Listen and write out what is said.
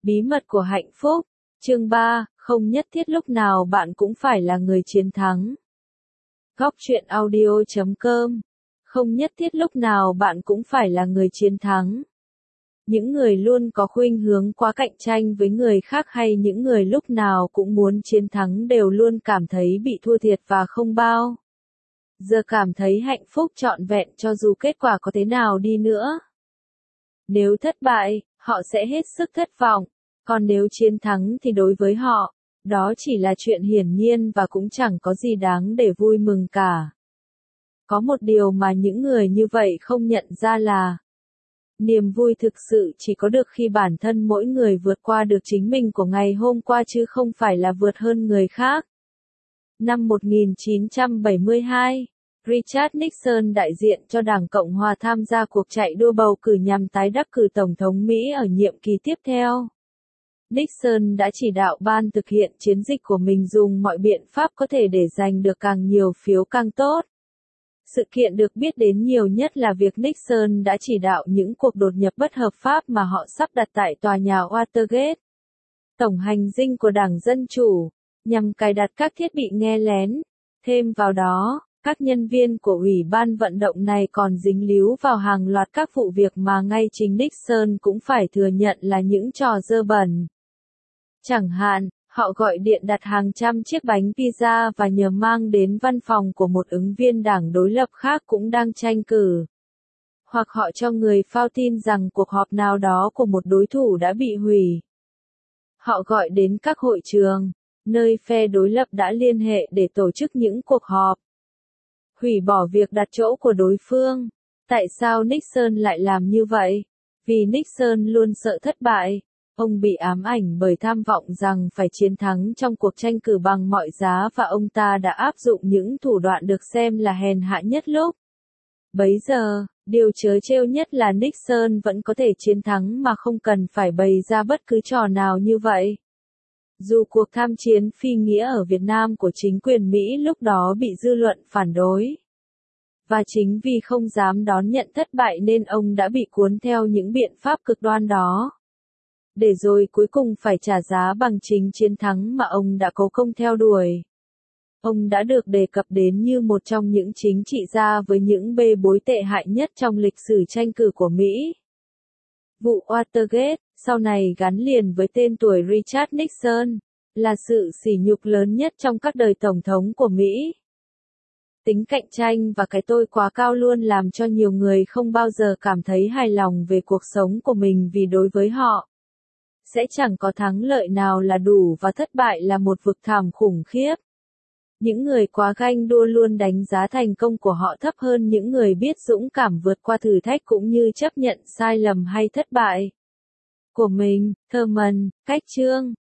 Bí mật của hạnh phúc. Chương 3, không nhất thiết lúc nào bạn cũng phải là người chiến thắng. Góc truyện audio.com. Không nhất thiết lúc nào bạn cũng phải là người chiến thắng. Những người luôn có khuynh hướng quá cạnh tranh với người khác hay những người lúc nào cũng muốn chiến thắng đều luôn cảm thấy bị thua thiệt và không bao giờ cảm thấy hạnh phúc trọn vẹn cho dù kết quả có thế nào đi nữa. Nếu thất bại, họ sẽ hết sức thất vọng, còn nếu chiến thắng thì đối với họ, đó chỉ là chuyện hiển nhiên và cũng chẳng có gì đáng để vui mừng cả. Có một điều mà những người như vậy không nhận ra là niềm vui thực sự chỉ có được khi bản thân mỗi người vượt qua được chính mình của ngày hôm qua chứ không phải là vượt hơn người khác. Năm 1972, Richard Nixon đại diện cho Đảng Cộng hòa tham gia cuộc chạy đua bầu cử nhằm tái đắc cử Tổng thống Mỹ ở nhiệm kỳ tiếp theo. Nixon đã chỉ đạo ban thực hiện chiến dịch của mình dùng mọi biện pháp có thể để giành được càng nhiều phiếu càng tốt. Sự kiện được biết đến nhiều nhất là việc Nixon đã chỉ đạo những cuộc đột nhập bất hợp pháp mà họ sắp đặt tại tòa nhà Watergate, tổng hành dinh của Đảng Dân Chủ, nhằm cài đặt các thiết bị nghe lén. Thêm vào đó, các nhân viên của Ủy ban vận động này còn dính líu vào hàng loạt các vụ việc mà ngay chính Nixon cũng phải thừa nhận là những trò dơ bẩn. Chẳng hạn, họ gọi điện đặt hàng trăm chiếc bánh pizza và nhờ mang đến văn phòng của một ứng viên đảng đối lập khác cũng đang tranh cử. Hoặc họ cho người phao tin rằng cuộc họp nào đó của một đối thủ đã bị hủy. Họ gọi đến các hội trường, nơi phe đối lập đã liên hệ để tổ chức những cuộc họp. Hủy bỏ việc đặt chỗ của đối phương. Tại sao Nixon lại làm như vậy? Vì Nixon luôn sợ thất bại. Ông bị ám ảnh bởi tham vọng rằng phải chiến thắng trong cuộc tranh cử bằng mọi giá và ông ta đã áp dụng những thủ đoạn được xem là hèn hạ nhất lúc bấy giờ. Điều trớ trêu nhất là Nixon vẫn có thể chiến thắng mà không cần phải bày ra bất cứ trò nào như vậy. Dù cuộc tham chiến phi nghĩa ở Việt Nam của chính quyền Mỹ lúc đó bị dư luận phản đối. Và chính vì không dám đón nhận thất bại nên ông đã bị cuốn theo những biện pháp cực đoan đó. Để rồi cuối cùng phải trả giá bằng chính chiến thắng mà ông đã cố công theo đuổi. Ông đã được đề cập đến như một trong những chính trị gia với những bê bối tệ hại nhất trong lịch sử tranh cử của Mỹ. Vụ Watergate, sau này gắn liền với tên tuổi Richard Nixon, là sự sỉ nhục lớn nhất trong các đời tổng thống của Mỹ. Tính cạnh tranh và cái tôi quá cao luôn làm cho nhiều người không bao giờ cảm thấy hài lòng về cuộc sống của mình vì đối với họ, sẽ chẳng có thắng lợi nào là đủ và thất bại là một vực thẳm khủng khiếp. Những người quá ganh đua luôn đánh giá thành công của họ thấp hơn những người biết dũng cảm vượt qua thử thách cũng như chấp nhận sai lầm hay thất bại của mình. Thurman, cách chương.